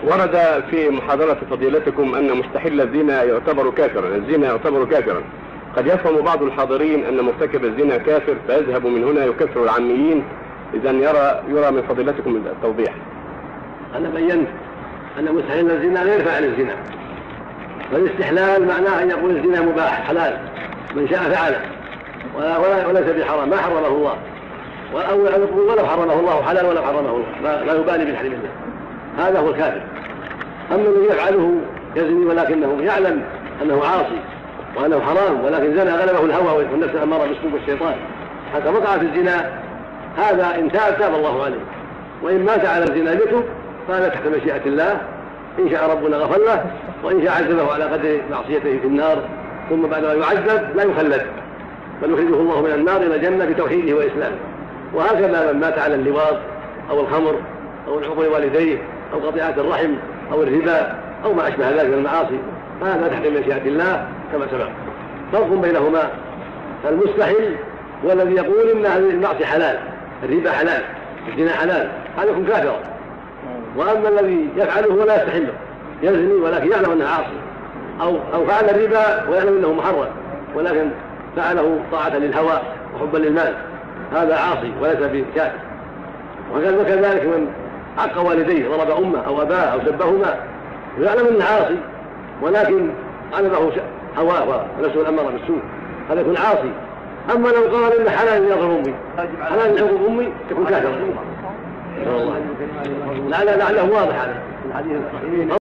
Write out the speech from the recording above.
ورد في محاضرة فضيلتكم أن مستحل الزنا يعتبر كافرا، الزنا يعتبر كافرا. قد يفهم بعض الحاضرين أن مرتكب الزنا كافر فيذهب من هنا يكفر العاميين. إذا يرى من فضيلتكم التوضيح. أنا بينت أن مستحل الزنا غير فاعل الزنا، فالاستحلال معناه أن يقول الزنا مباح حلال من شاء فعله وليس بحرام ما حرمه الله، أو يقول ولو حرمه الله حلال ولو حرمه الله، لا يبالي بتحريم الله، هذا هو الكافر. أما الذي يفعله يزني ولكنه يعلم أنه عاصي وأنه حرام ولكن زنى غلبه الهوى والنفس الأمارة بالسوء والشيطان حتى وقع في الزنا، هذا إن تاب الله عليه، وإن مات على الزنا يتوب فهذا تحت مشيئة الله، إن شاء ربنا غفر له وإن شاء عذبه على قدر معصيته في النار، ثم بعد ما يعذب لا يخلد بل يخرجه الله من النار إلى الجنة بتوحيده وإسلامه. وهكذا من مات على اللواط أو الخمر أو العقوق والديه أو قطيعة الرحم أو الربا أو ما أشبه ذلك من المعاصي فهذا تحت مشيئة الله كما سبق. فرق بينهما، المستحل هو الذي يقول إن هذه المعصية حلال، الربا حلال، الزنا حلال، هذا يكون كافرا. وأما الذي يفعله ولا يستحله يزني ولكن يعلم أنه عاصي، أو فعل الربا ويعلم أنه محرم ولكن فعله طاعة للهوى وحبا للمال، هذا عاصي وليس بكافر. وكذلك من عق والديه ضرب أمه أو أباه أو سبهما يعلم أنه عاصي ولكن غلبه هواه ونفسه الأمارة بالسوء، هذا يكون عاصي. أما لو قال إن حلال يضرب أمي، حلال يضرب أمي يكون كافرا. لعله واضح هذا الحديث الصحيح.